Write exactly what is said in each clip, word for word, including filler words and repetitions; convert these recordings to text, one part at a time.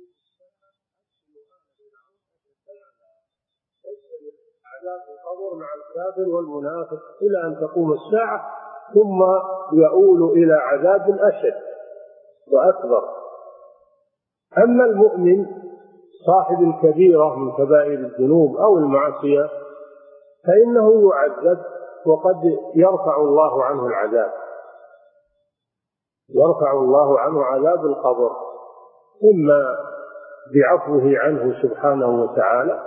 عذاب القبر مع الكافر والمنافق إلى أن تقوم الساعة، ثم يؤول إلى عذاب أشد وأكبر. أما المؤمن صاحب الكبيرة من كبائر الذنوب أو المعصية فإنه يعذب، وقد يرفع الله عنه العذاب، يرفع الله عنه عذاب القبر، إما بعفوه عنه سبحانه وتعالى،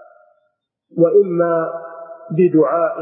وإما بدعاء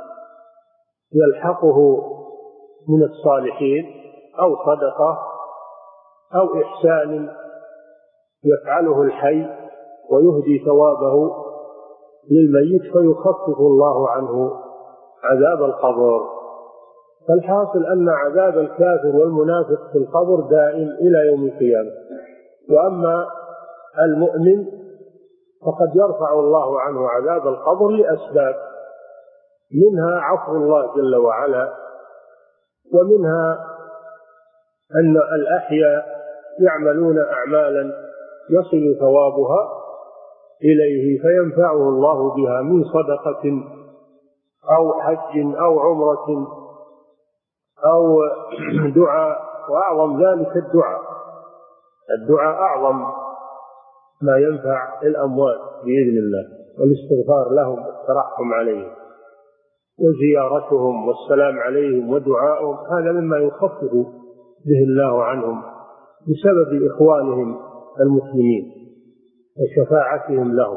يلحقه من الصالحين، أو صدقة، أو إحسان يفعله الحي ويهدي ثوابه للميت فيخفف الله عنه عذاب القبر. فالحاصل أن عذاب الكافر والمنافق في القبر دائم إلى يوم القيامة. وأما المؤمن فقد يرفع الله عنه عذاب القبر لأسباب، منها عفو الله جل وعلا، ومنها أن الأحياء يعملون أعمالا يصل ثوابها إليه فينفعه الله بها من صدقة أو حج أو عمرة أو دعاء، وأعظم ذلك الدعاء. الدعاء أعظم ما ينفع الأموات بإذن الله، والاستغفار لهم والترحم عليهم وزيارتهم والسلام عليهم ودعائهم، هذا مما يخفف به الله عنهم بسبب إخوانهم المسلمين وشفاعتهم لهم.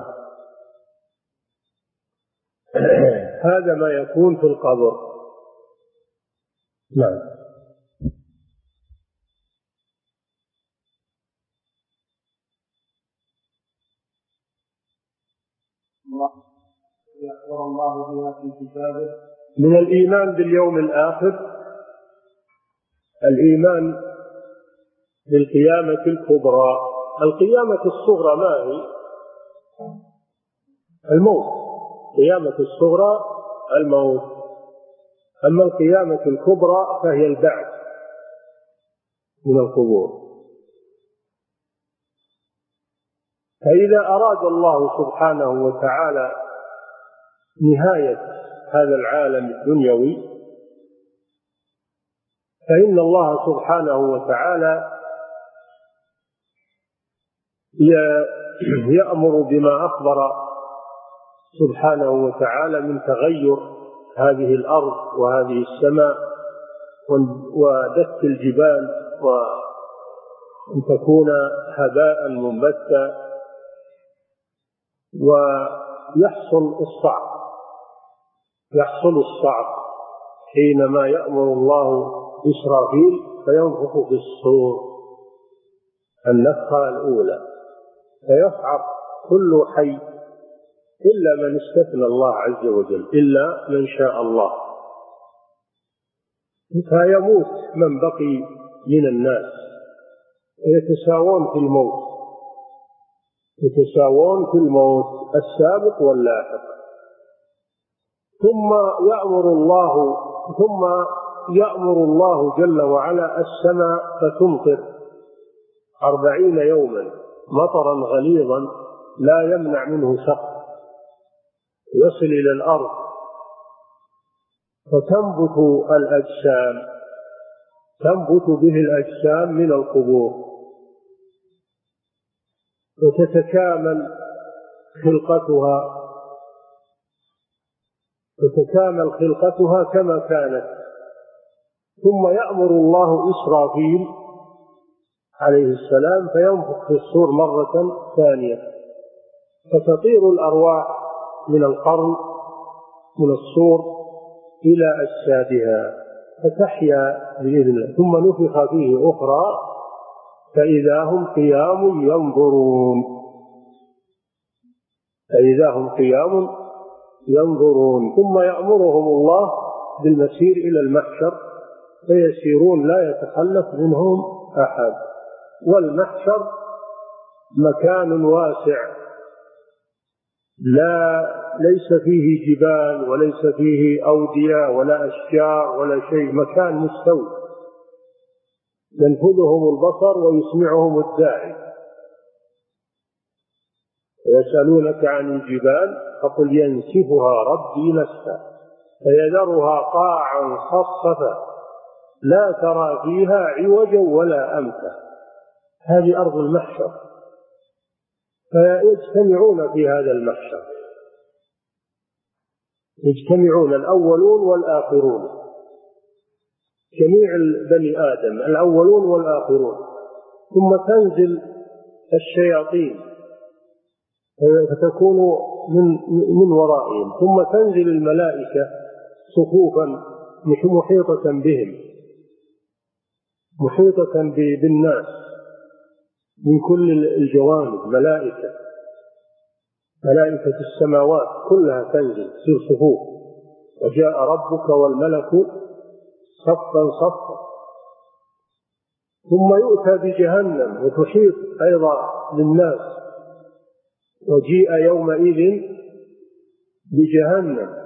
هذا ما يكون في القبر. نعم. يأمر الله بها في كتابه. من الإيمان باليوم الآخر الإيمان بالقيامة الكبرى. القيامة الصغرى ما هي؟ الموت. القيامة الصغرى الموت، أما القيامة الكبرى فهي البعث من القبور. فإذا أراد الله سبحانه وتعالى نهاية هذا العالم الدنيوي فإن الله سبحانه وتعالى يأمر بما أخبر سبحانه وتعالى من تغير هذه الأرض وهذه السماء ودك الجبال وأن تكون هباء منبثا، ويحصل الصعق يحصل الصعق حينما يأمر الله إسرافيل فينفخ في الصور النفخة الأولى، فيصعق كل حي إلا من استثنى الله عز وجل، إلا من شاء الله، فيموت من بقي من الناس ويتساوون في الموت يتساوون في الموت السابق واللاحق. ثم يأمر الله ثم يأمر الله جل وعلا السماء فتمطر أربعين يوما مطرا غليظا لا يمنع منه سقط، يصل إلى الأرض فتنبت الأجسام تنبت به الأجسام من القبور، وتتكامل خلقتها تتكامل خلقتها كما كانت. ثم يأمر الله إسرافيل عليه السلام فينفخ في الصور مرة ثانية، فتطير الأرواح من القرن من الصور إلى أجسادها فتحيا بإذن الله، ثم نفخ فيه أخرى فإذا هم قيام ينظرون فإذا هم قيام ينظرون ثم يأمرهم الله بالمسير إلى المحشر فيسيرون لا يتخلف منهم أحد. والمحشر مكان واسع لا ليس فيه جبال وليس فيه أودية ولا أشجار ولا شيء، مكان مستوي ينفذهم البصر ويسمعهم الداعي ويسألونك عن الجبال فقل ينسفها ربي نسفا فيذرها قاعا صفصفا لا ترى فيها عوجا ولا أمتا. هذه أرض المحشر، فيجتمعون في هذا المحشر، يجتمعون الأولون والآخرون، جميع بني آدم الأولون والآخرون، ثم تنزل الشياطين فتكون من من ورائهم، ثم تنزل الملائكة صفوفا محيطة بهم، محيطة بالناس من كل الجوانب، ملائكة ملائكة السماوات كلها تنزل تصير صفوف، وجاء ربك والملك صفا صفا. ثم يؤتى بجهنم وتحيط أيضا للناس، وجيء يومئذ بجهنم.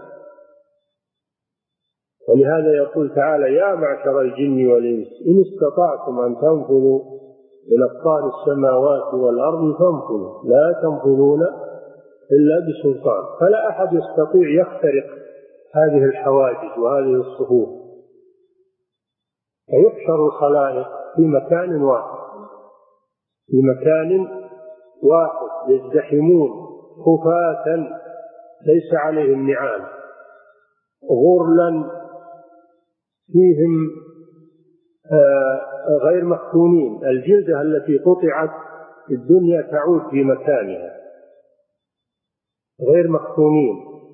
ولهذا يقول تعالى: يا معشر الجن والإنس إن استطعتم أن تنفذوا من أقطار السماوات والأرض فانفذوا لا تنفذون إلا بسلطان. فلا أحد يستطيع يخترق هذه الحواجز وهذه الصفوف، فيحشر الخلائق في مكان واحد في مكان واحد يزدحمون خفاة ليس عليهم نعال، غرلا فيهم غير مختونين، الجلدة التي قطعت في الدنيا تعود في مكانها، غير مختونين،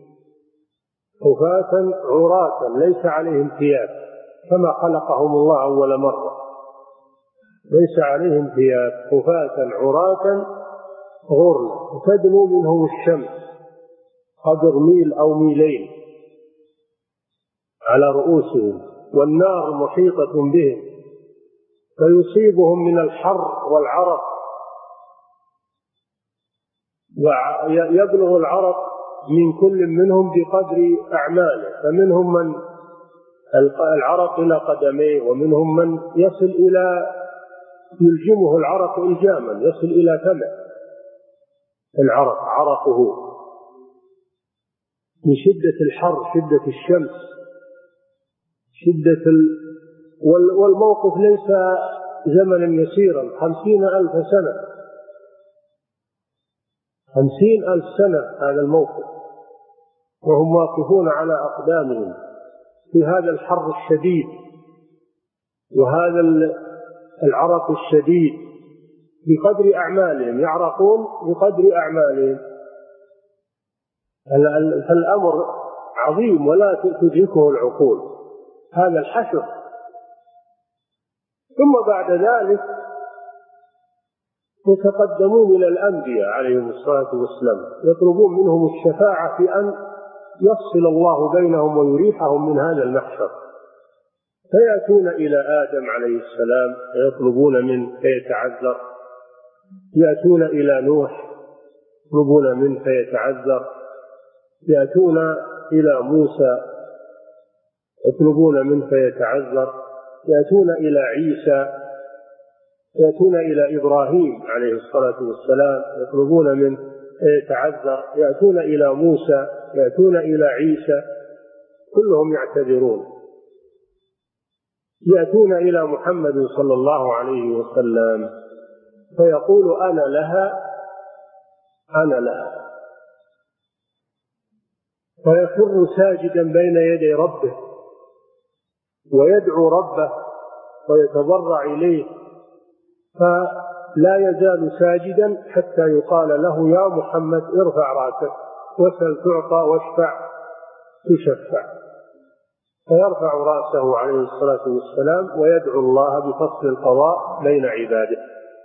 خفاة عراة ليس عليهم ثياب، كما خلقهم الله أول مرة، ليس عليهم ثياب، خفاة عراة غرلا، تدنو منهم الشمس قدر ميل أو ميلين على رؤوسهم، والنار محيطة بهم، فيصيبهم من الحر والعرق، ويبلغ العرق من كل منهم بقدر أعماله، فمنهم من العرق إلى قدميه، ومنهم من يصل إلى يلجمه العرق إلجاما يصل إلى فمه العرق عرقه من شدة الحر، شدة الشمس، شدة ال... والموقف ليس زمنا يسيرا، خمسين ألف سنة خمسين ألف سنة هذا الموقف، وهم واقفون على أقدامهم في هذا الحر الشديد وهذا العرق الشديد بقدر أعمالهم، يعرقون بقدر أعمالهم. فالأمر عظيم ولا تدركه العقول، هذا الحشر. ثم بعد ذلك يتقدمون إلى الأنبياء عليهم الصلاة والسلام، يطلبون منهم الشفاعة في أن يفصل الله بينهم ويريحهم من هذا المحشر، فيأتون إلى آدم عليه السلام فيطلبون منه فيتعذر، يأتون إلى نوح يطلبون منه فيتعذر، يأتون إلى موسى يطلبون منه فيتعذر، يأتون إلى عيسى، يأتون إلى إبراهيم عليه الصلاة والسلام يطلبون منه فيتعذر، يأتون إلى موسى، يأتون إلى عيسى، كلهم يعتذرون، يأتون إلى محمد صلى الله عليه وسلم فيقول: أنا لها أنا لها، فيخر ساجدا بين يدي ربه ويدعو ربه ويتضرع إليه، فلا يزال ساجدا حتى يقال له: يا محمد ارفع رأسك واسأل تعطى واشفع تشفع، فيرفع رأسه عليه الصلاة والسلام ويدعو الله بفصل القضاء بين عباده،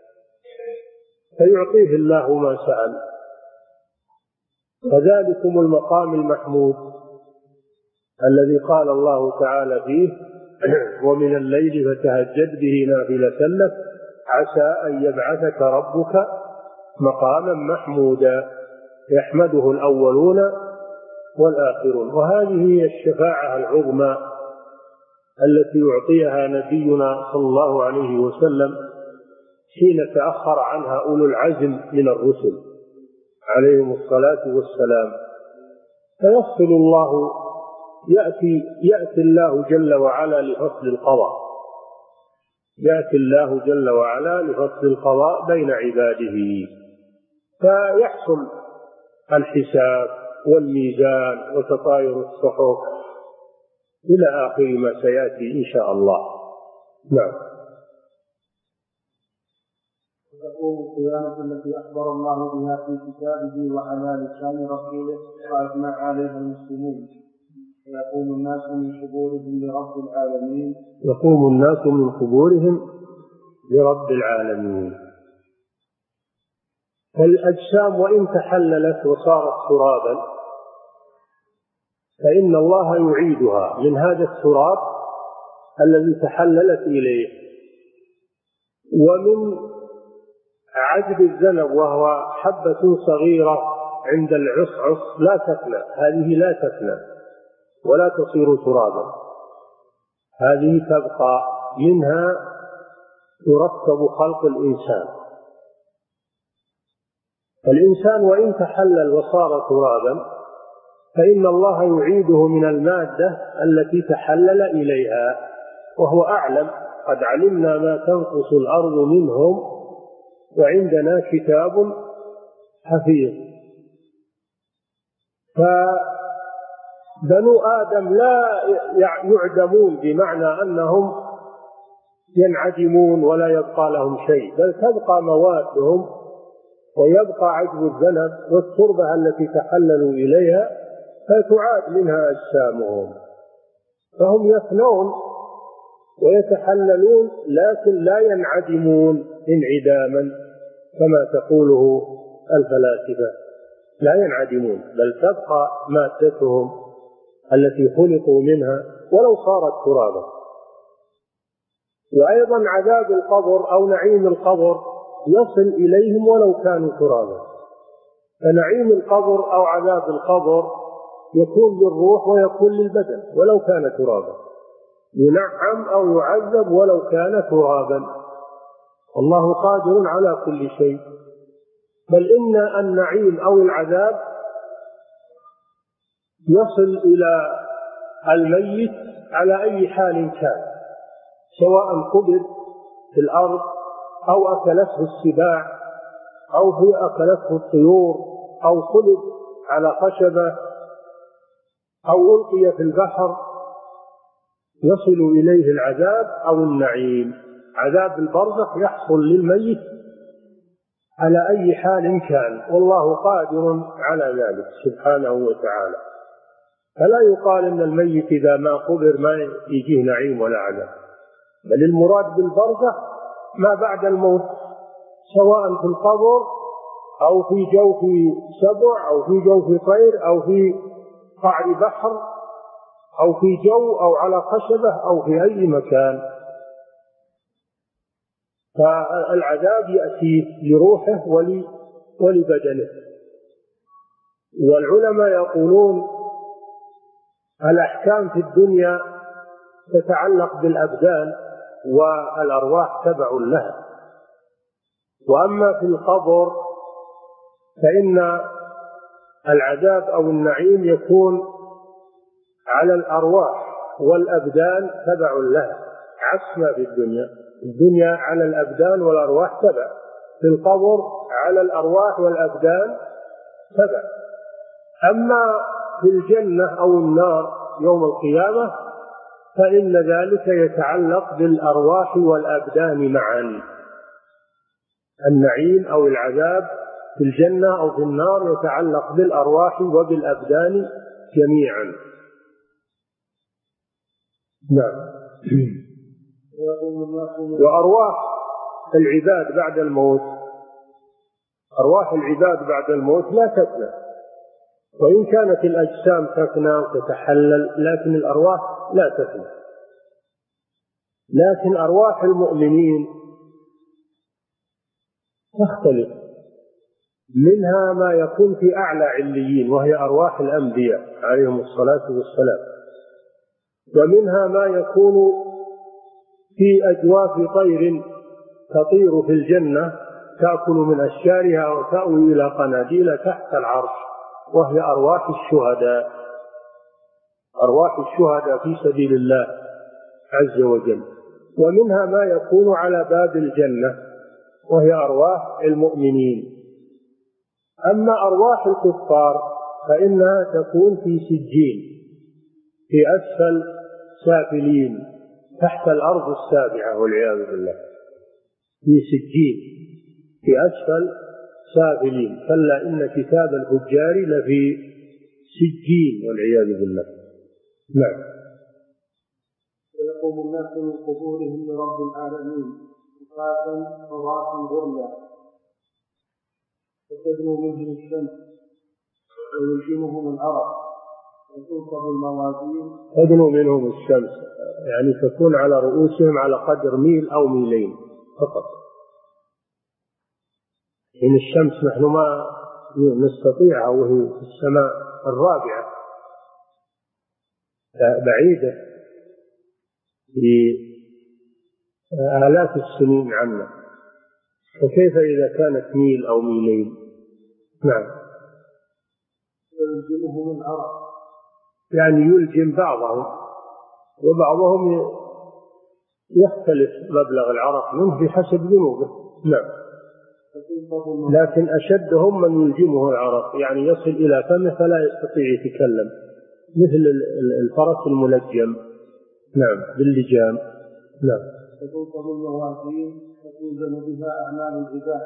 فيعطيه الله ما سأل. فذلكم المقام المحمود الذي قال الله تعالى فيه: ومن الليل فتهجد به نافلة لك عسى أن يبعثك ربك مقاما محمودا يحمده الأولون والآخرون. وهذه هي الشفاعة العظمى التي يعطيها نبينا صلى الله عليه وسلم حين تأخر عنها أولو العزم من الرسل، عليهم الصلاة والسلام. فيفصل الله يأتي, يأتي الله جل وعلا لفصل القضاء يأتي الله جل وعلا لفصل القضاء بين عباده، فيحصل الحساب والميزان وتطاير الصحف إلى آخر ما سيأتي إن شاء الله. نعم. وتقوم القيامة التي أخبر الله بها في كتابه وعلى لسان رسوله وأجمع عليها المسلمون، ويقوم الناس من قبورهم لرب العالمين يقوم الناس من قبورهم لرب العالمين. فالأجسام وإن تحللت وصارت ترابا فإن الله يعيدها من هذا التراب الذي تحللت إليه. ومن عجب الذنب وهو حبة صغيرة عند العصعص لا تفنى، هذه لا تفنى ولا تصير ترابا، هذه تبقى، منها يركب خلق الإنسان. الإنسان وإن تحلل وصار ترابا فإن الله يعيده من المادة التي تحلل إليها، وهو أعلم. قد علمنا ما تنقص الأرض منهم وعندنا كتاب حفيظ. فبنو آدم لا يعدمون بمعنى أنهم ينعدمون ولا يبقى لهم شيء، بل تبقى موادهم ويبقى عجب الذنب والتربة التي تحللوا إليها، فتعاد منها أجسامهم. فهم يفنون ويتحللون لكن لا ينعدمون انعداما كما تقوله الفلاسفة، لا ينعدمون، بل تبقى مادتهم التي خلقوا منها ولو صارت ترابا. وأيضا عذاب القبر أو نعيم القبر يصل إليهم ولو كانوا ترابا. فنعيم القبر أو عذاب القبر يكون للروح ويكون للبدن ولو كان ترابا، ينعم أو يعذب ولو كان ترابا. الله قادر على كل شيء. بل إن النعيم أو العذاب يصل إلى الميت على أي حال كان، سواء قبر في الأرض أو أكلته السباع أو هي أكلته الطيور أو خلد على خشبة أو ألقي في البحر، يصل إليه العذاب أو النعيم. عذاب البرزخ يحصل للميت على أي حال كان، والله قادر على ذلك سبحانه وتعالى. فلا يقال إن الميت إذا ما قبر ما يجيه نعيم ولا عذاب، بل المراد بالبرزخ ما بعد الموت، سواء في القبر أو في جوف سبع أو في جوف طير أو في قعر بحر أو في جو أو على خشبة أو في أي مكان. فالعذاب يأتي لروحه ولبدنه. والعلماء يقولون الأحكام في الدنيا تتعلق بالأبدان والأرواح تبع لها، وأما في القبر فإن العذاب أو النعيم يكون على الأرواح والأبدان تبع لها، عكس ما في الدنيا. الدنيا على الأبدان والأرواح تبع، في القبر على الأرواح والأبدان تبع. أما في الجنة أو النار يوم القيامة فإن ذلك يتعلق بالأرواح والأبدان معا. النعيم أو العذاب في الجنة أو في النار يتعلق بالأرواح وبالأبدان جميعا. نعم. وأرواح العباد بعد الموت، أرواح العباد بعد الموت لا تفنى، وإن كانت الأجسام تفنى وتتحلل لكن الأرواح لا تفنى. لكن أرواح المؤمنين تختلف، منها ما يكون في أعلى عليين وهي أرواح الأنبياء عليهم الصلاة والسلام، ومنها ما يكون في أجواف طير تطير في الجنة تأكل من أشجارها وتأوي إلى قناديل تحت العرش، وهي أرواح الشهداء، أرواح الشهداء في سبيل الله عز وجل. ومنها ما يكون على باب الجنة، وهي أرواح المؤمنين. أما أرواح الكفار فإنها تكون في سجين، في أسفل سافلين، تحت الأرض السابعة والعياذ بالله، في سجين في أسفل سافلين. كلا إن كتاب الفجار لفي سجين والعياذ بالله. نعم. ويقوم الناس من قبورهم لرب العالمين خفافا حراثا غرلا، وتدنو منهم الشمس ويلجمهم العرق، وتنصب الموازين. تدنو منهم الشمس يعني تكون على رؤوسهم على قدر ميل أو ميلين فقط. إن الشمس نحن ما نستطيعها وهي في السماء الرابعة بعيدة بآلاف السنين عنا، وكيف إذا كانت ميل أو ميلين؟ نعم. ويلجمهم العرق يعني يلجم بعضهم، وبعضهم يختلف مبلغ العرق منه بحسب ذنوبه. نعم. لكن أشدهم من يلجمه العرق، يعني يصل إلى فمه فلا يستطيع يتكلم، مثل الفرس الملجم. نعم، باللجام. نعم. فتنصب الموازين فتوزن بها أعمال العباد.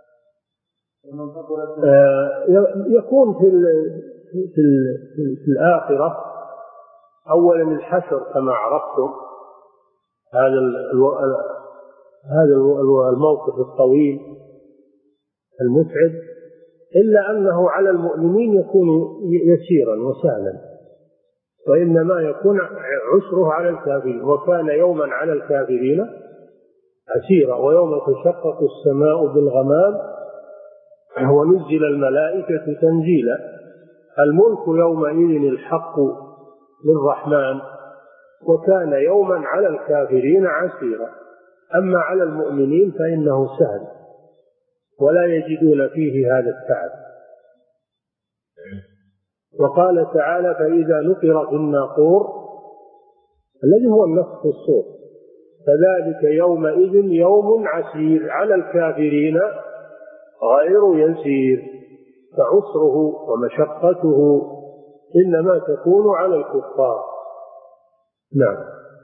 آه يكون في في في, في الآخرة أولا الحشر كما عرفتم، هذا هذا الموقف الطويل المتعب، إلا أنه على المؤمنين يكون يسيرا وسهلا، وإنما يكون عسره على الكافرين. وكان يوما على الكافرين عسيرا. ويوم تشقق السماء بالغمام ونزل الملائكة تنزيلا. الملك يومئذ الحق للرحمن، وكان يوما على الكافرين عسيرا. أما على المؤمنين فإنه سهل ولا يجدون فيه هذا التعب. وقال تعالى: فإذا نقر في الناقور الذي هو النفخ في الصور فذلك يومئذ يوم عسير على الكافرين غير يسير. فعسره ومشقته إنما تكون على الكفار. نعم.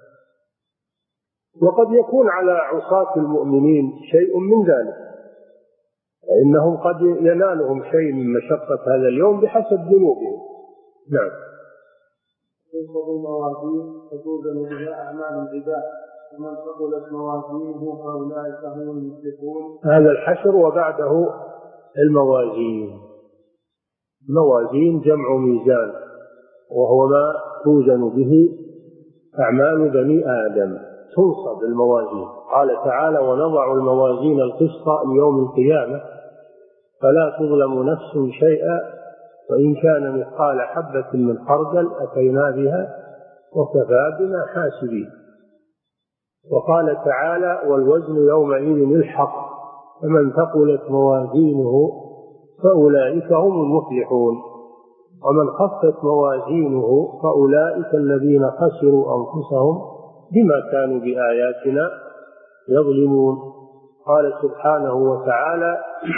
وقد يكون على عصاة المؤمنين شيء من ذلك، فإنهم قد ينالهم شيء من مشقة هذا اليوم بحسب ذنوبهم. نعم. تنصب الموازين فتوزن بها أعمال العباد، ومن ثقلت موازينه فأولئك هم المفلحون. هذا الحشر وبعده الموازين. موازين جمع ميزان، وهو ما توزن به أعمال بني آدم. تنصب الموازين. قال تعالى: ونضع الموازين القسط ليوم القيامة فلا تظلم نفس شيئا وإن كان مثقال حبة من خردل أتينا بها وكفى بنا حاسبين. وقال تعالى: والوزن يومئذ الحق فمن ثقلت موازينه فأولئك هم المفلحون ومن خفت موازينه فأولئك الذين خسروا أنفسهم بما كانوا بآياتنا يظلمون. قال سبحانه وتعالى: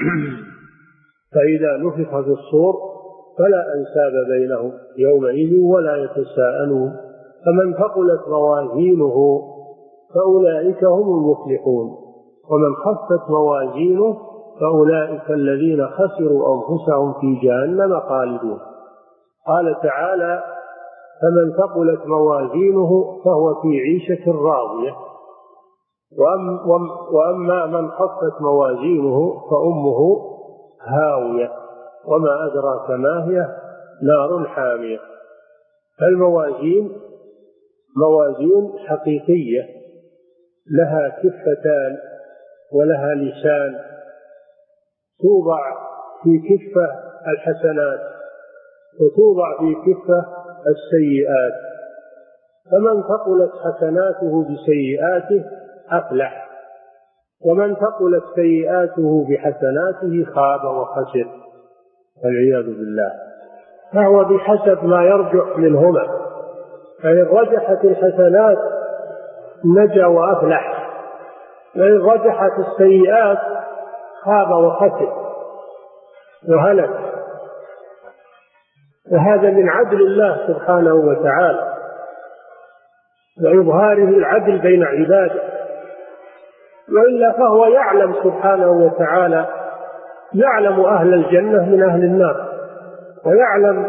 فإذا نفخ في الصور فلا أنساب بينهم يومئذ ولا يتساءلون فمن ثقلت موازينه فأولئك هم المفلحون ومن خفت موازينه فأولئك الذين خسروا أنفسهم في جهنم خالدون. قال تعالى: فمن ثقلت موازينه فهو في عيشة راضية وأما من خفت موازينه فأمه هاوية وما أدراك ما هي نار حامية. الموازين موازين حقيقية لها كفتان ولها لسان، توضع في كفة الحسنات وتوضع في كفة السيئات، فمن ثقلت حسناته بسيئاته أفلح ومن ثقلت سيئاته بحسناته خاب وخسر والعياذ بالله. فهو بحسب ما يرجح منهما، فإن رجحت الحسنات نجا وأفلح، وإن رجحت السيئات خاب وخسر وهلك. وهذا من عدل الله سبحانه وتعالى وإظهاره العدل بين عباده، وإلا فهو يعلم سبحانه وتعالى، يعلم أهل الجنة من أهل النار، ويعلم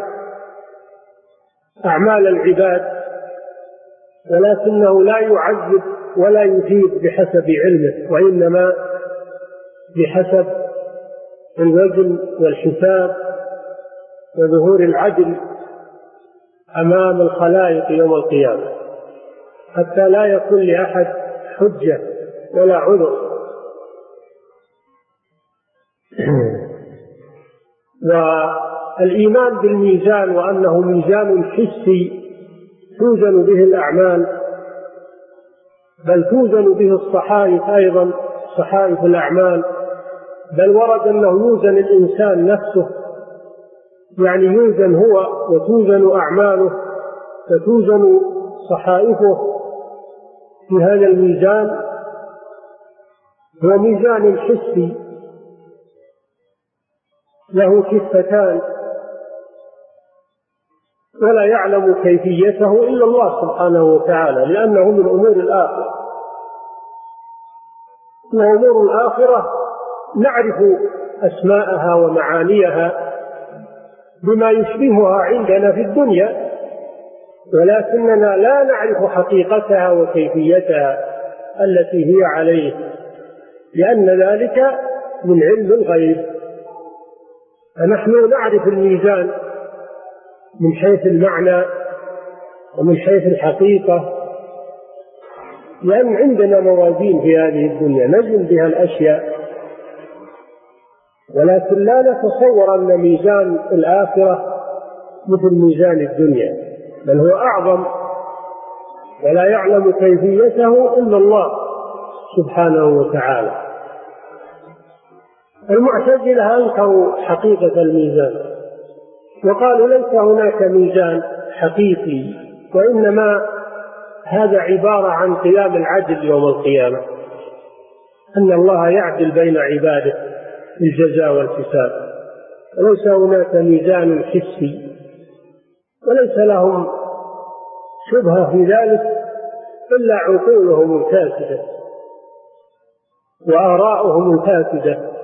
أعمال العباد، ولكنه لا يعذب ولا يثيب بحسب علمه، وإنما بحسب الوزن والحساب وظهور العدل أمام الخلائق يوم القيامة، حتى لا يكون لأحد حجة ولا عذر. والإيمان بالميزان وأنه ميزان حسي توزن به الأعمال، بل توزن به الصحائف أيضا، صحائف الأعمال، بل ورد أنه يوزن الإنسان نفسه، يعني يوزن هو وتوزن أعماله، فتوزن صحائفه في هذا الميزان. هو ميزان حسي له كفتان ولا يعلم كيفيته إلا الله سبحانه وتعالى، لأنه من أمور الآخرة. وأمور الآخرة نعرف أسماءها ومعانيها بما يشبهها عندنا في الدنيا، ولكننا لا نعرف حقيقتها وكيفيتها التي هي عليه، لأن ذلك من علم الغيب. فنحن نعرف الميزان من حيث المعنى ومن حيث الحقيقة، لأن عندنا موازين في هذه الدنيا نجم بها الأشياء، ولكن لا نتصور أن ميزان الآخرة مثل ميزان الدنيا، بل هو أعظم، ولا يعلم كيفيته إلا الله سبحانه وتعالى. المعتزلة أنكروا حقيقة الميزان وقالوا ليس هناك ميزان حقيقي، وإنما هذا عبارة عن قيام العدل يوم القيامة، أن الله يعدل بين عباده في الجزاء والحساب، وليس هناك ميزان حسي، وليس لهم شبهة في ذلك إلا عقولهم الفاسدة وآراؤهم الفاسدة،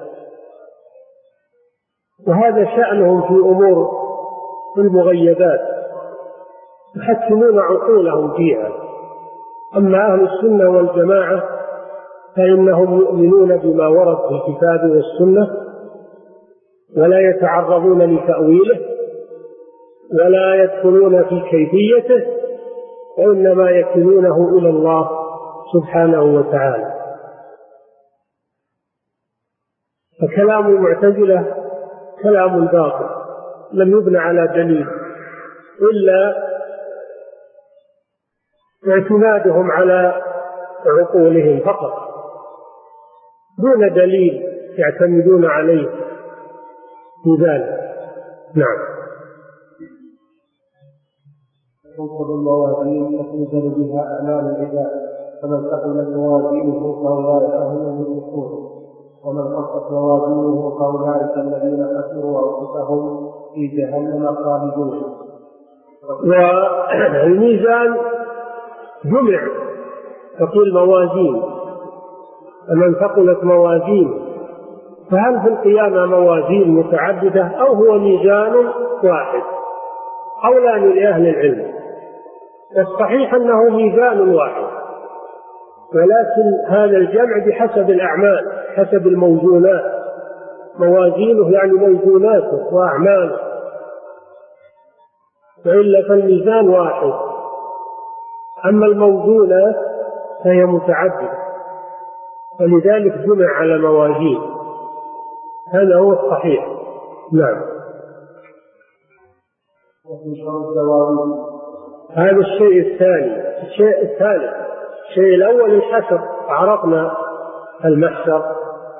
وهذا شأنهم في أمور المغيبات يحكمون عقولهم فيها. أما أهل السنة والجماعة فإنهم يؤمنون بما ورد في الكتاب والسنة، ولا يتعرضون لتأويله ولا يدخلون في كيفيته، وإنما يكلونه إلى الله سبحانه وتعالى. فكلام المعتزلة كلام باطل لم يبنى على دليل إلا اعتمادهم على عقولهم فقط دون دليل يعتمدون عليه في ذلك. نعم. تنصب الموازين فتنزل بها أعمال العباد، فمن ثقلت موازينه فأولئك هم المفلحون، ومن خفت موازينه فأولئك الذين خسروا أنفسهم في جهنم خالدون. والميزان جمع تقول موازين، فمن ثقلت موازينه، فهل في القيامة موازين متعددة أو هو ميزان واحد؟ قولان لأهل العلم، والصحيح أنه ميزان واحد، ولكن هذا الجمع بحسب الأعمال، حسب الموزونات، موازينه يعني موزوناته وأعماله، وإلا فالميزان واحد. أما الموزونات فهي متعددة، ولذلك جمع على موازين، هذا هو الصحيح. نعم. هذا الشيء الثاني. الشيء الثالث، الشيء الأول الحسب، عرفنا المحشر،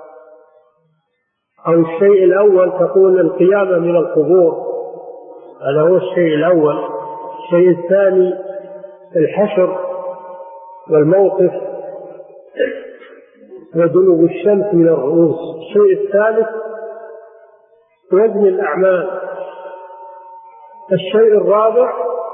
أو الشيء الأول تقول القيامة من القبور، هذا هو الشيء الأول. الشيء الثاني الحشر والموقف ودنو الشمس من الرؤوس. الشيء الثالث وزن الأعمال. الشيء الرابع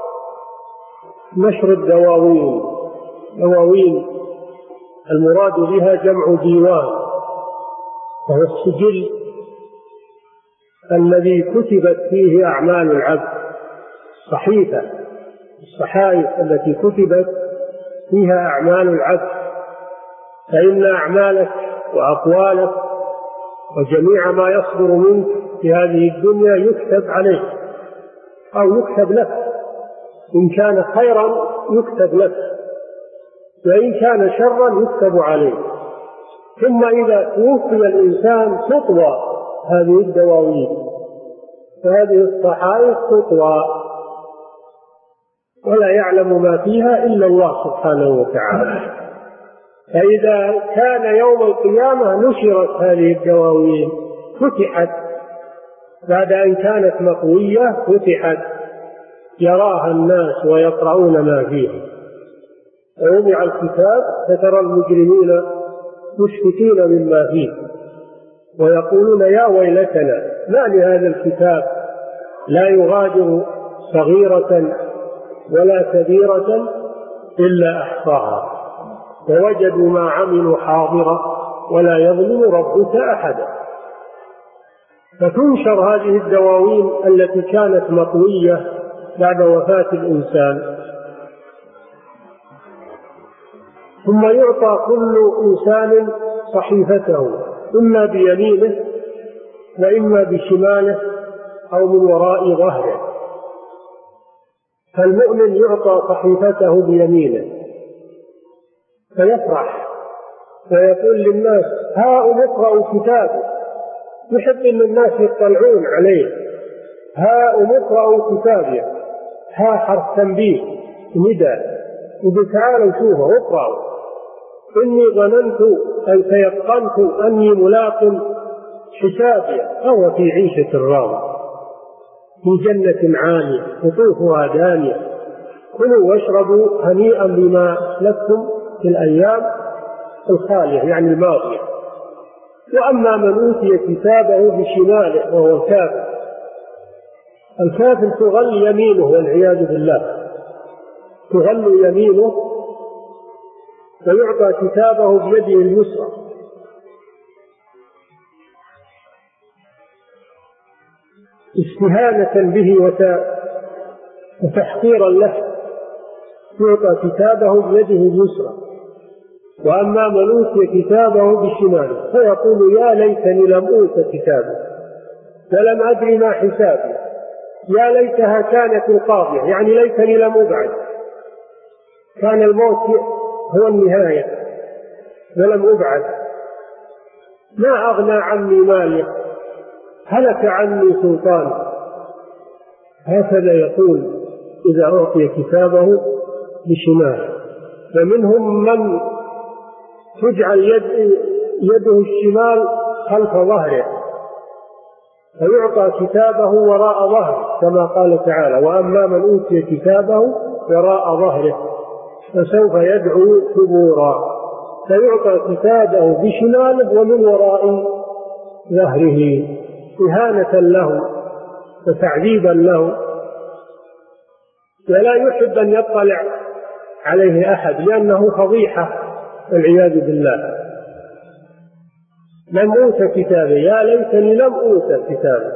نشر الدواوين. دواوين المراد بها جمع ديوان، وهو السجل الذي كتبت فيه أعمال العبد، صحيفة الصحائف التي كتبت فيها أعمال العبد، فإن أعمالك وأقوالك وجميع ما يصدر منك في هذه الدنيا يكتب عليك أو يكتب لك، إن كان خيرا يكتب لك، وإن كان شرا يكتب عليه. ثم إذا توفي الإنسان تطوى هذه الدواوين، فهذه الصحائف تطوى ولا يعلم ما فيها إلا الله سبحانه وتعالى. فإذا كان يوم القيامة نشرت هذه الدواوين، فتحت بعد أن كانت مطوية، فتحت يراها الناس ويقرؤون ما فيها. ووضع الكتاب فترى المجرمين مشفقين مما فيه ويقولون يا ويلتنا ما لهذا الكتاب لا يغادر صغيرة ولا كبيرة إلا أحصاها ووجدوا ما عملوا حاضرا ولا يظلم ربك أحدا. فتنشر هذه الدواوين التي كانت مطوية بعد وفاة الإنسان، ثم يعطى كل إنسان صحيفته إما بيمينه وإما بشماله أو من وراء ظهره. فالمؤمن يعطى صحيفته بيمينه فيفرح ويقول للناس هاؤم اقرأوا كتابه، يحب أن الناس يطلعون عليه، هاؤم اقرأوا كتابه، ها حرف تنبيه ندى، يقول تعالوا شوفوا اقرأوا، إني ظننت أن تيقنت أني ملاق حسابي، فهو في عيشة راضية في جنة عالية قطوفها دانية، كلوا واشربوا هنيئا بما لكم في الأيام الخالية يعني الماضية. وأما من أوتي كتابه بشماله وهو الكافر، الكافر تغل يمينه والعياذ بالله، تغل يمينه ويعطى كتابه بيده اليسرى، استهانة به وتحقيرا له، يعطى كتابه بيده اليسرى. وأما من أوتي كتابه بشماله فيقول يا ليتني لم أوت كتابي ولم أدري ما حسابي، يا ليتها كانت القاضية يعني ليتني لم أبعد، كان الموت هو النهاية ولم أبعد، ما أغنى عني مالي، هلك عني سلطان. هكذا يقول إذا أعطي كتابه بشماله. ومنهم من تجعل يد يده الشمال خلف ظهره فيعطى كتابه وراء ظهره كما قال تعالى وأما من أوتي كتابه وراء ظهره فسوف يدعو ثبورا، فيعطى كتابه بشماله ومن وراء ظهره إهانة له وتعذيبا له، ولا يحب أن يطلع عليه أحد لأنه فضيحة والعياذ بالله. لم أوت كتابي يا ليتني لم أوت كتابي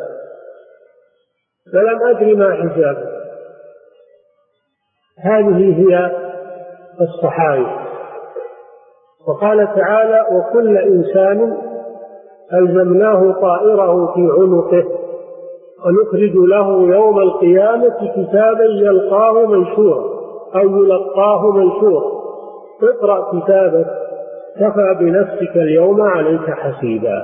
ولم أدري ما حسابي. هذه هي الصحائف. وقال تعالى وكل إنسان ألزمناه طائره في عنقه ونخرج له يوم القيامة كتابا يلقاه منشورا أو يلقاه منشورا اقرأ كتابك كفى بنفسك اليوم عليك حسيبا.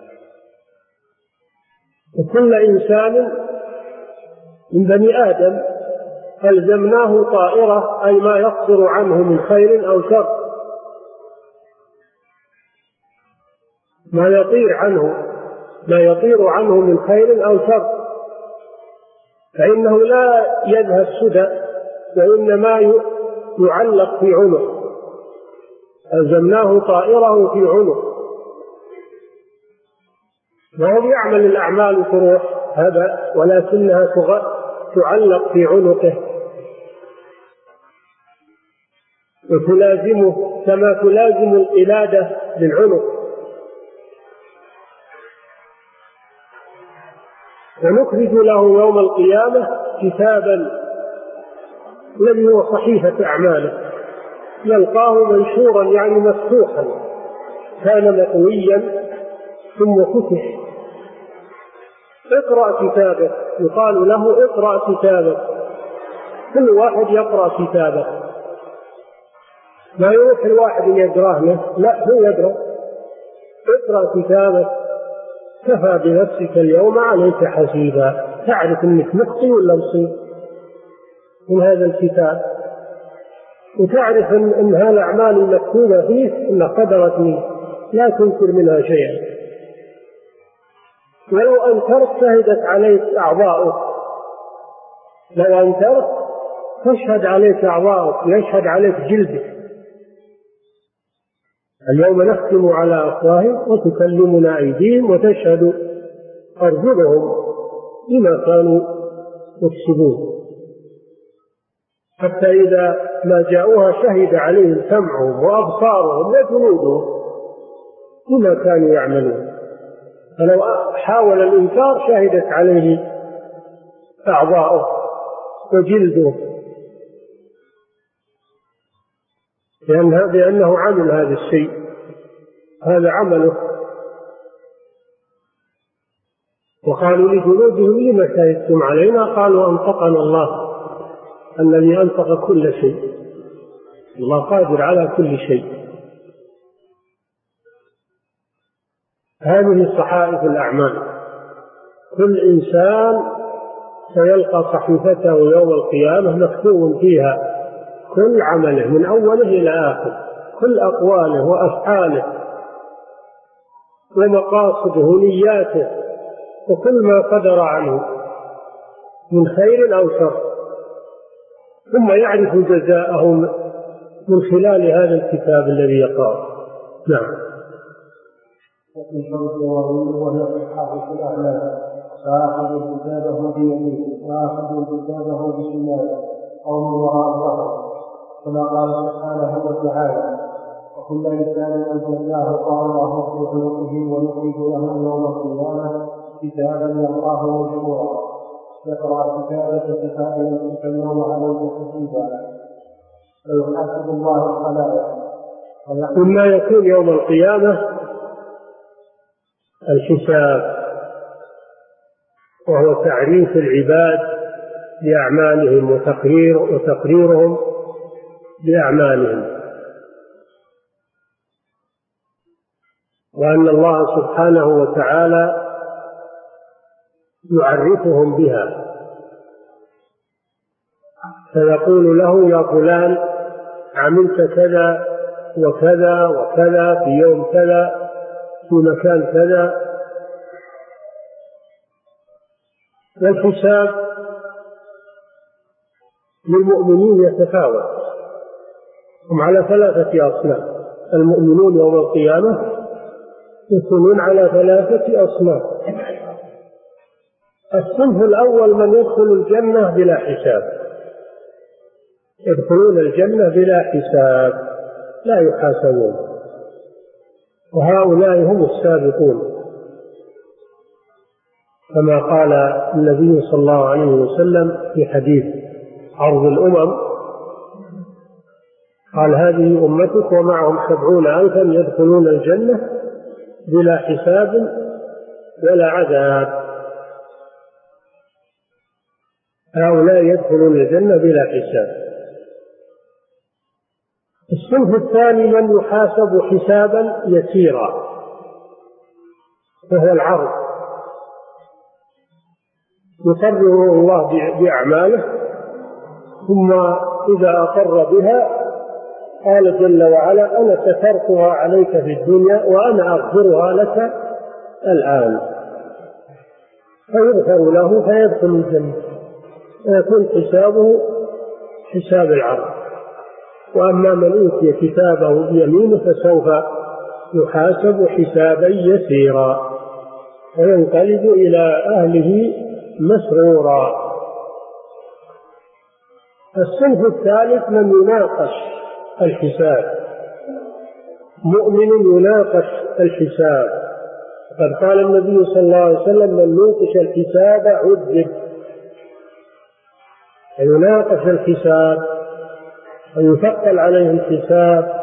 وكل إنسان من بني آدم ألزمناه طائره أي ما يصدر عنه من خير أو شر، ما يطير عنه ما يطير عنه من خير أو شر، فإنه لا يذهب سدى، وإنما يعلق في عنق، ألزمناه طائره في عنق، وهو يعمل الأعمال تروح هذا، ولكنها تعلق في عنقه وتلازمه كما تلازم القلادة للعنق. ونخرج له يوم القيامة كتابا الذي هو صحيفة أعماله، يلقاه منشورا يعني مفتوحا، كان مطويا ثم فتح. اقرأ كتابك، يقال له اقرأ كتابك، كل واحد يقرأ كتابه، ما يروح الواحد يقرأ له، لا هو يقرأ. اقرأ كتابك كفى بنفسك اليوم عليك حسيبا، تعرف انك مخطئ ولا مصيب من هذا الكتاب، وتعرف ان, إن هذه الاعمال المكتوبه فيه ان قدرت منه، لا تنكر منها شيئا، ولو انكرت شهدت عليك اعضاؤك، لو انكرت تشهد عليك اعضاؤك، يشهد عليك جلدك. اليوم نختم على أفواههم وتكلمنا أيديهم وتشهد أرجلهم بما كانوا يكسبون، حتى إذا ما جاءوها شهد عليهم سمعهم وأبصارهم وجلودهم بما كانوا يعملون. فلو حاول الإنكار شهدت عليه أعضاؤه وجلده، لأنه عمل هذا الشيء، هذا عمله. وقالوا لجلودهم لما شهدتم علينا؟ قالوا أنطقنا الله الذي أنطق كل شيء، الله قادر على كل شيء. هذه صحائف الأعمال، كل إنسان سيلقى صحيفته يوم القيامة مكتوب فيها كل عمله من أوله إلى آخر، كل أقواله وأفعاله ومقاصده ونياته وكل ما قدر عنه من خير أو شر، ثم يعرف جزاءه من خلال هذا الكتاب الذي يقرأه. نعم. وفي شرط وغيره وهي صحائف الأعمال، فآخذ كتابه بيمينه وآخذ كتابه بشماله أو من وراء ظهره، كما قال سبحانه وتعالى: وكل إنسان أنزلناه طائره في عنقه ونخرج له يوم القيامة كتابا يلقاه منشورا يقرأ كتابك كفى بنفسك اليوم عليك حسيبا، فيحاسب الله الخلائق. مما يكون يوم القيامة الحساب، وهو تعريف العباد بأعمالهم وتقرير وتقريرهم بأعمالهم، وأن الله سبحانه وتعالى يعرفهم بها، فيقول له: يا فلان عملت كذا وكذا وكذا في يوم كذا في مكان كذا. والحساب للمؤمنين يتفاوت، هم على ثلاثة أصناف. المؤمنون يوم القيامة يكونون على ثلاثة أصناف. الصنف الأول من يدخل الجنة بلا حساب، يدخلون الجنة بلا حساب لا يحاسبون، وهؤلاء هم السابقون، كما قال النبي صلى الله عليه وسلم في حديث عرض الأمم، قال: هذه أمتك ومعهم سبعون ألفا يدخلون الجنة بلا حساب ولا عذاب. هؤلاء يدخلون الجنة بلا حساب. الصنف الثاني من يحاسب حسابا يسيرا، وهو العرض، يقرره الله بأعماله، ثم إذا أقر بها قال جل وعلا أنا سترتها عليك في الدنيا وأنا أغفرها لك الآن، فيغفر له فيدخل الجنة ويكون حسابه حساب العرض. وأما من أوتي كتابه بيمينه فسوف يحاسب حسابا يسيرا وينقلب إلى أهله مسرورا. الصنف الثالث من يناقش الحساب، مؤمن يناقش الحساب. قد قال النبي صلى الله عليه وسلم من نوقش الحساب عذب، يناقش الحساب ويثقل عليه الحساب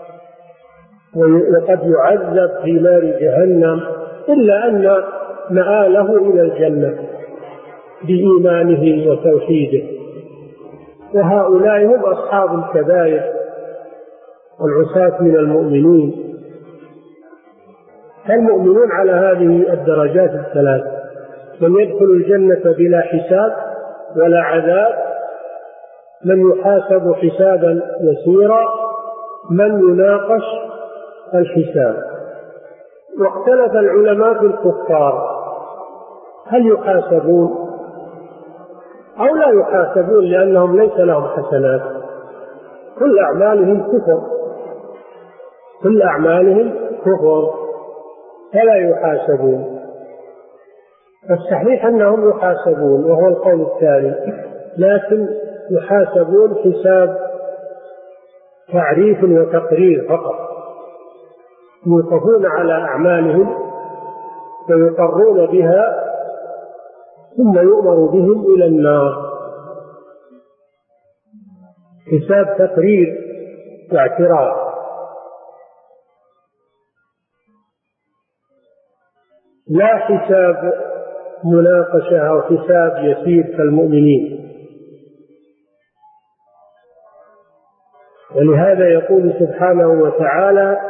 وقد يعذب في نار جهنم، إلا أن مآله إلى الجنة بإيمانه وتوحيده. وهؤلاء هم أصحاب الكبائر والعصاة من المؤمنين. فالمؤمنون على هذه الدرجات الثلاث: من يدخل الجنة بلا حساب ولا عذاب، من يحاسب حسابا يسيرا، من يناقش الحساب. واختلف العلماء في الكفار هل يحاسبون أو لا يحاسبون، لأنهم ليس لهم حسنات، كل أعمالهم كفر، كل أعمالهم كفر فلا يحاسبون. الصحيح أنهم يحاسبون وهو القول الثاني، لكن يحاسبون حساب تعريف وتقرير فقط، يوقفون على أعمالهم ويقرون بها ثم يؤمر بهم إلى النار. حساب تقرير واعتراف. لا حساب مناقشة أو حساب يسير كالمؤمنين. ولهذا يقول سبحانه وتعالى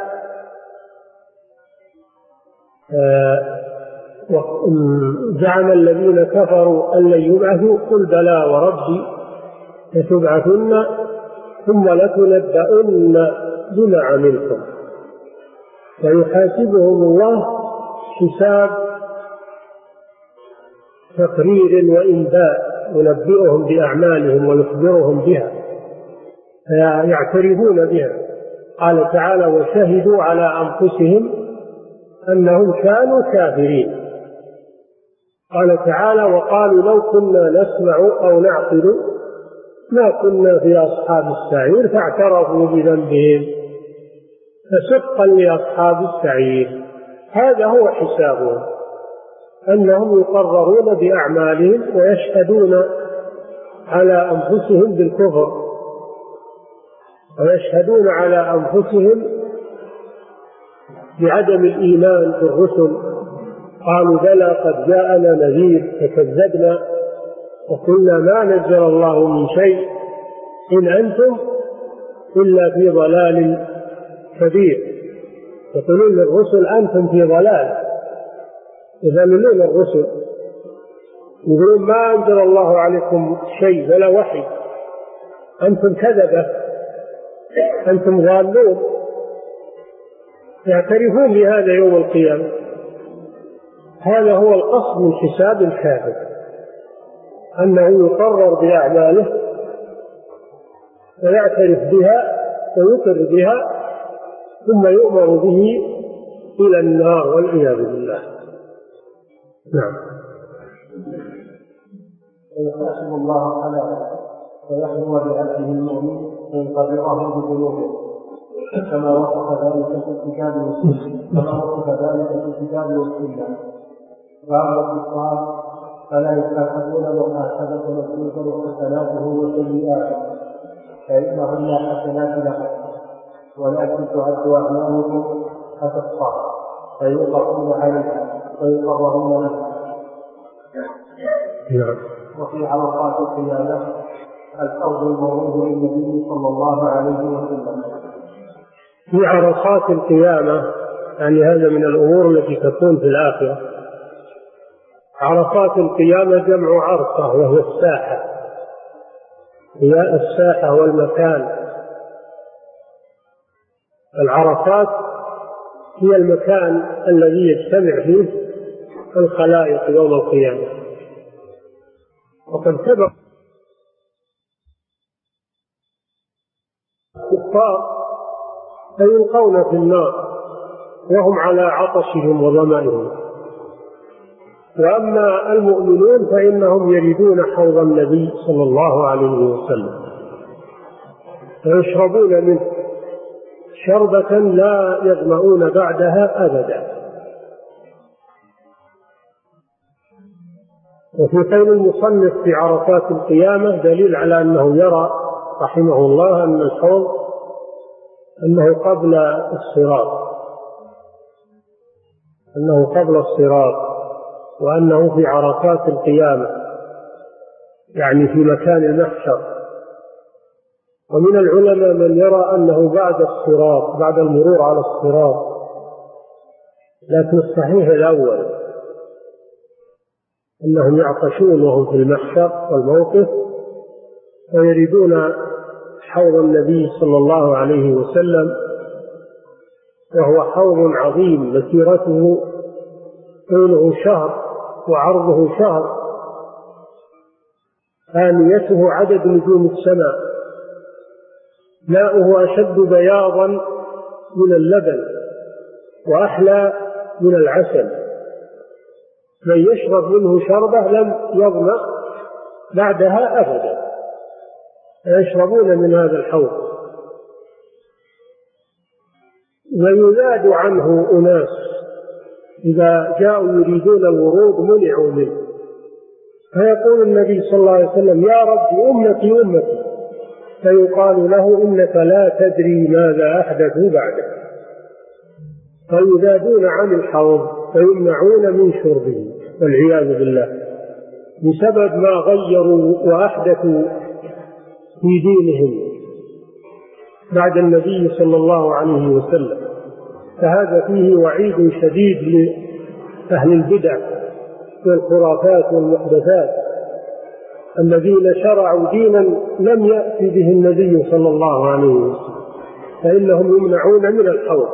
زعم الذين كفروا أن لن يبعثوا قل بلى وربي لتبعثن ثم لتنبؤن بما عملتم ويحاسبهم الله حساب تقرير وإنباء، ينبئهم بأعمالهم ويخبرهم بها فيعترفون بها. قال تعالى وشهدوا على أنفسهم أنهم كانوا كافرين. قال تعالى وقالوا لو كنا نسمع أو نعقل ما كنا في أصحاب السعير فاعترفوا بذنبهم فسحقا لأصحاب السعير. هذا هو حسابهم، أنهم يقررون بأعمالهم ويشهدون على أنفسهم بالكفر ويشهدون على أنفسهم بعدم الإيمان بالرسل. قالوا بلى قد جاءنا نذير فكذبنا وقلنا ما نزل الله من شيء إن أنتم إلا في ضلال كبير. يقولون للرسل أنتم في ضلال، يذللون الرسل، يقولون ما أنزل الله عليكم شيء ولا وحي، أنتم كذبة، أنتم ضالون. يعترفون بهذا يوم القيامة. هذا هو القصد من حساب الكافر، أنه يقرر بأعماله ويعترف بها ويقر بها ثم يؤمر به إلى النار والعياذ بالله. نعم. ويحاسب الله على ويحمو بعبده المؤمن ويقرره بذنوبه كما وصف ذلك في الكتاب والسنة كما وصف ذلك في الكتاب والسنة. وأما الكفار فلا يحاسبون محاسبة من تنكر حسناته وسيئاته فإنهم لا حسنات لهم ولكن تعد أعمالهم فتحصى فيوقفون عليها ويقررون لها. وفي عرفات القيامة الفوز الموعود للنبي صلى الله عليه وسلم. في عرصات القيامة، يعني هذا من الأمور التي تكون في الآخرة. عرصات القيامة جمع عرصة وهو الساحة، هي الساحة والمكان العرفات هي المكان الذي يجتمع فيه الخلائق يوم القيامة. وقد سبق الكفار فيلقون في النار وهم على عطشهم وظمائهم، وأما المؤمنون فإنهم يريدون حوض النبي صلى الله عليه وسلم ويشربون منه شربة لا يظمؤون بعدها أبدا. وفي قول المصنف في عرفات القيامة دليل على أنه يرى رحمه الله أن الحوض أنه قبل الصراط أنه قبل الصراط وأنه في عرفات القيامة، يعني في مكان المحشر. ومن العلماء من يرى أنه بعد الصراط، بعد المرور على الصراط، لكن الصحيح الأول أنهم يعطشون وهم في المحشر والموقف ويريدون حوض النبي صلى الله عليه وسلم، وهو حوض عظيم مسيرته طوله شهر وعرضه شهر، آنيته عدد نجوم السماء، ماؤه أشد بياضا من اللبن وأحلى من العسل، من يشرب منه شربة لم يظمأ بعدها أبدا. يشربون من هذا الحوض ويزاد عنه أناس إذا جاءوا يريدون الورود منعوا منه، فيقول النبي صلى الله عليه وسلم: يا رب أمتي أمتي، فيقال له: إنك لا تدري ماذا أحدثوا بعدك، فيزادون عن الحوض فيمنعون من شربه والعياذ بالله بسبب ما غيروا وأحدثوا في دينهم بعد النبي صلى الله عليه وسلم. فهذا فيه وعيد شديد لأهل البدع والخرافات والمحدثات الذين شرعوا دينا لم يأتي به النبي صلى الله عليه وسلم، فإنهم يمنعون من الحوض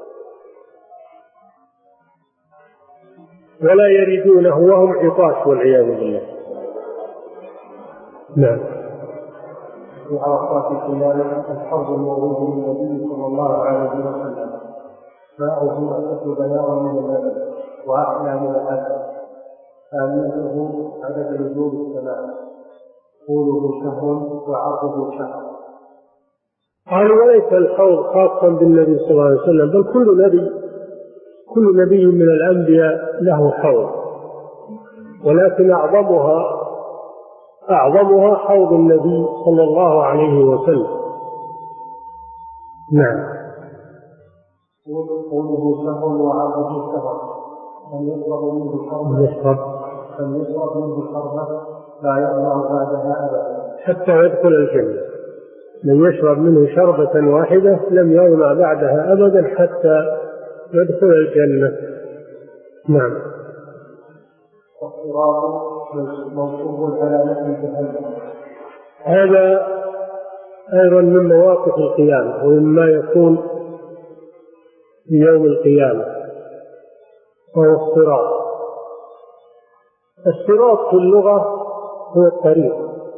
ولا يريدونه وهم عطاش والعياذ بالله. نعم. في عرفات القيامة الحوض الموعود للنبي صلى الله عليه وسلم، ماؤه أشد بياضا من اللبن وأحلى من العسل، آنيته عدد نجوم السماء، طوله شهر وعرضه شهر. قالوا: وليس الحوض خاصا بالنبي صلى الله عليه وسلم، بل كل نبي كل نبي من الأنبياء له حوض، ولكن أعظمها أعظمها حوض النبي صلى الله عليه وسلم. نعم. طوله شهر وعرضه شهر، من يشرب منه شربة من يشرب منه شربة لا يظمأ بعدها أبدا حتى يدخل الجنة. من يشرب منه شربة واحدة لم يظمأ بعدها أبدا حتى يدخل الجنة. نعم. والصراط موصوب على نفس جهنم. هذا أيضا من مواقف القيامة ومما يكون في يوم القيامة، وهو الصراط. الصراط في اللغة هو الطريق،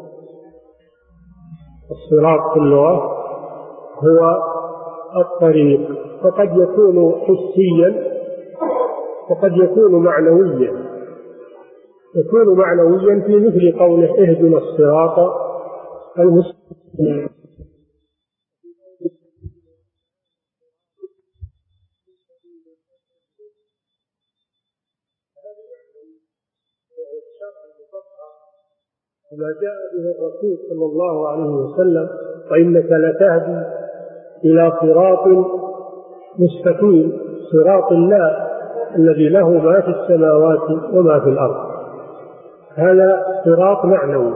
الصراط في اللغة هو الطريق، فقد يكون حسيا وقد يكون معنويا. يكون معنويا في مثل قوله: اهدنا الصراط المستقيم. وما جاء به الرسول صلى الله عليه وسلم: وإنك لتهدي إلى صراط مستقيم، صراط الله الذي له ما في السماوات وما في الأرض. هذا صراط معنوي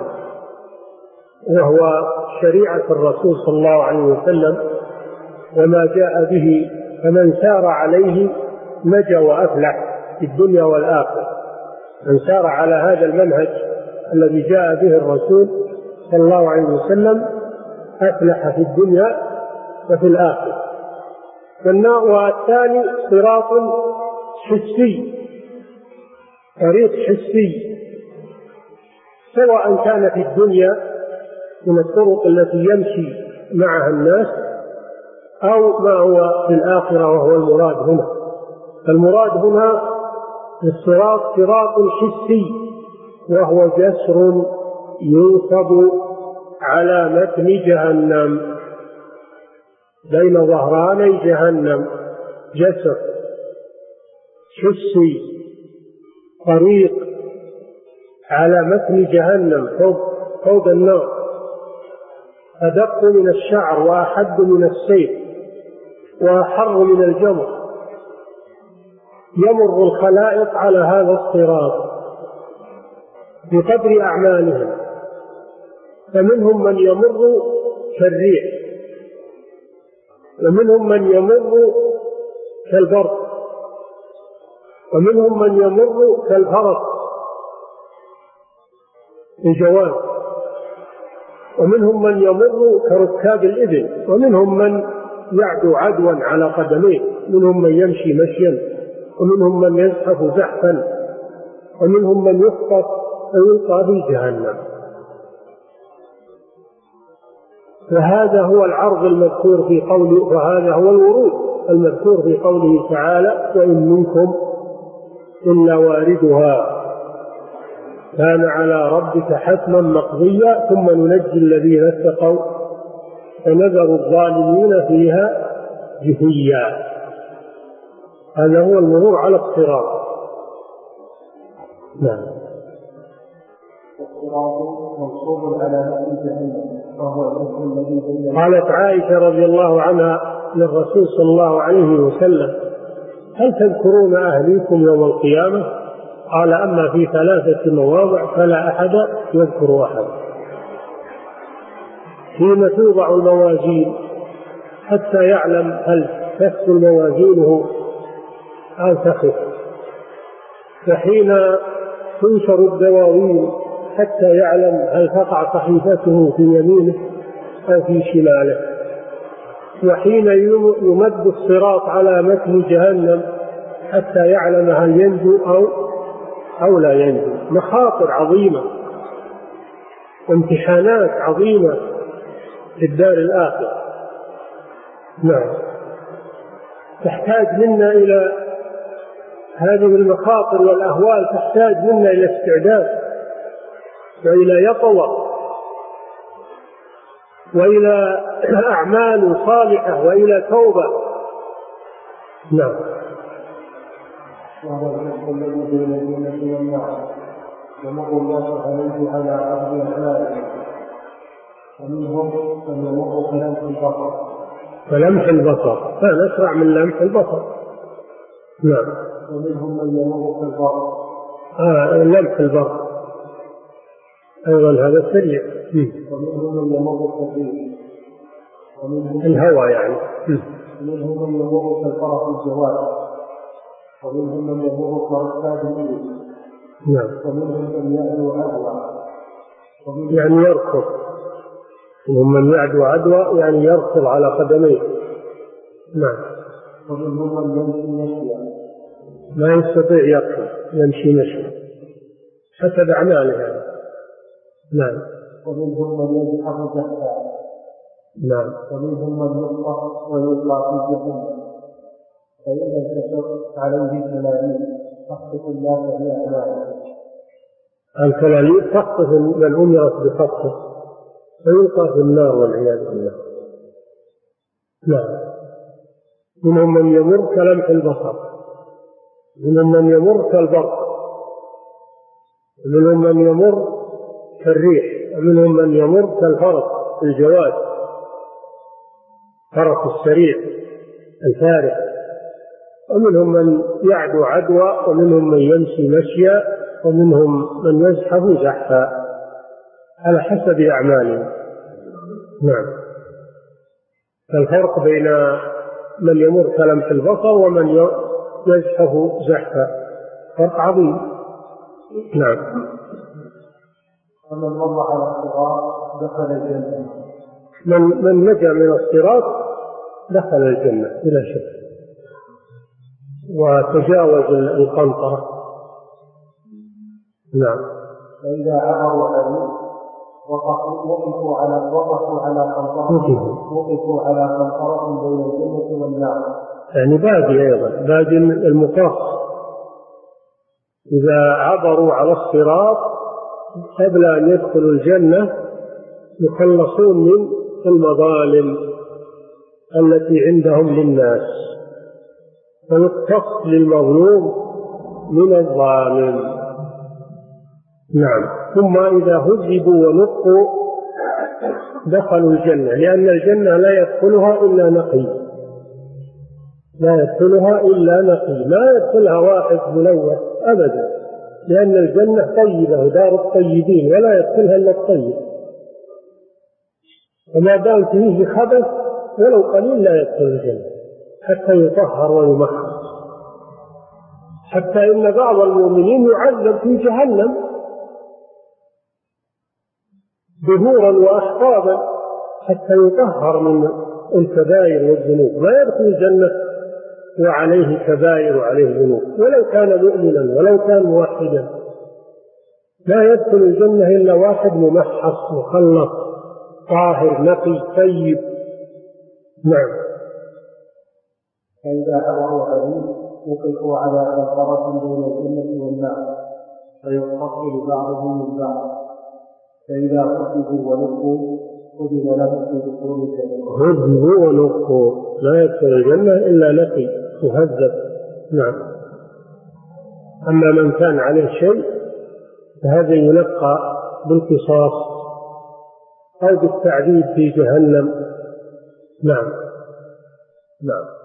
وهو شريعة الرسول صلى الله عليه وسلم وما جاء به، فمن سار عليه نجا وأفلح في الدنيا والآخرة. من سار على هذا المنهج الذي جاء به الرسول صلى الله عليه وسلم أفلح في الدنيا وفي الآخرة. والثاني صراط حسي، طريق حسي، سواء كان في الدنيا من الطرق التي يمشي معها الناس أو ما هو في الآخرة وهو المراد هنا. المراد هنا الصراط صراط حسي، وهو جسر ينصب على متن جهنم بين ظهراني جهنم، جسر حسي، طريق على متن جهنم فوق, فوق النار، أدق من الشعر وأحد من السيف وأحر من الجمر. يمر الخلائق على هذا الصراط بقدر أعمالهم، فمنهم من يمر كالريح، ومنهم من يمر كالبرق، ومنهم من يمر كالفرس الجواد، ومنهم من يمر كركاب الإبل، ومنهم من يعدو عدوا على قدميه، منهم من يمشي مشيا، ومنهم من يزحف زحفا، ومنهم من يخطف ويلقى في جهنم. فهذا هو العرض المذكور في قوله، وهذا هو الورود المذكور في قوله تعالى: وإن منكم إلا واردها كان على ربك حتما مقضيا ثم ننجي الذين اتقوا ونذر الظالمين فيها جثيا. هذا هو المرور على الصراط. نعم. قالت عائشة رضي الله عنها للرسول صلى الله عليه وسلم: هل تذكرون أهليكم يوم القيامة؟ قال: أما في ثلاثة مواضع فلا أحد يذكر أحد. حين توضع الموازين حتى يعلم هل تثقل موازينه أو تخف، وحين تنشر الدواوين حتى يعلم هل تقع صحيفته في يمينه أو في شماله، وحين يمد الصراط على متن جهنم حتى يعلم هل ينجو أو, أو لا ينجو. مخاطر عظيمة وامتحانات عظيمة في الدار الآخرة. نعم. تحتاج منا إلى هذه المخاطر والأهوال، تحتاج منا إلى استعداد وإلى يقظة وإلى أعمال صالحة وإلى توبة. نعم. الذي بين الجنة والنار يمر الله عليه على أرض أحلامه، ومنهم من يمر كلمح البصر كلمح البصر كان أسرع من لمح البصر. نعم. ومنهم من يمر كالبرق آه لمح البصر أيضا هذا سريع. ومنهم من يمر كالريح، الهوى يعني. ومنهم من يمر كالفرس الجواد، ومنهم من يمر كركاب الإبل. نعم. ومنهم من يعدو عدوى يعني يركض، ومنهم من يعدو عدوى يعني يركض على قدميه. نعم. ومنهم من يمشي مشيا ما يستطيع يركض، يمشي مشيا حسب أعماله يعني. نعم. ومنهم من يزحف زحفا. نعم. ومنهم من يخطف ويلقى في جهنم، فإذا انتشر عليه كلاليب تخطف الله في أعماله. الكلاليب تخطف من أمرت بخطفه فيلقى في النار والعياذ بالله. نعم. منهم من يمر كلمح البصر، منهم من يمر كالبرق، ومنهم من يمر كالريح، ومنهم من يمر كالفرس الجواد، فرس السريع الفارس، ومنهم من يعدو عدوى، ومنهم من يمشي مشيا، ومنهم من يزحف زحفا على حسب أعمالهم. نعم. الفرق بين من يمر كلمح البصر ومن يزحف زحفا فرق عظيم. نعم. ومن مر على الصراط دخل الجنة. من من نجا من الصراط دخل الجنة بلا شك وتجاوز القنطرة. نعم. فإذا عبروا عليه وقفوا على وقفوا على قنطرة وقفوا على قنطرة بين الجنة والنار. يعني بادي أيضا بادي المقاص إذا عبروا على الصراط قبل أن يدخلوا الجنة يخلصون من المظالم التي عندهم للناس فيقتص للمظلوم من الظالم. نعم. ثم إذا هذبوا ونقوا دخلوا الجنة لأن الجنة لا يدخلها إلا نقي لا يدخلها إلا نقي ما يدخلها واحد ملوث أبدا لأن الجنة طيبة دار الطيبين ولا يدخلها إلا الطيب وما دام فيه خبث ولو قليل لا يدخل الجنة حتى يطهر ويمحص. حتى إن بعض المؤمنين يعذب في جهنم ظهورا وأحقابا حتى يطهر من الكبائر والذنوب ما يدخل الجنة وعليه كبائر وعليه ذنوب ولو كان مؤمنا ولو كان موحدا لا يدخل الجنة إلا واحد ممحص مخلص طاهر نقي طيب. نعم. فإذا عبروا عليه وقفوا على قنطرة بين الجنة والنار فيقتص بعضهم من بعض فإذا هذبوا ونقوا أذن لهم في دخول الجنة. هذبوا ونقوا لا يدخل الجنة إلا نقي مهذب. نعم. أما من كان عليه شيء فهذا يلقى بالقصاص أو بالتعذيب في جهنم. نعم. نعم.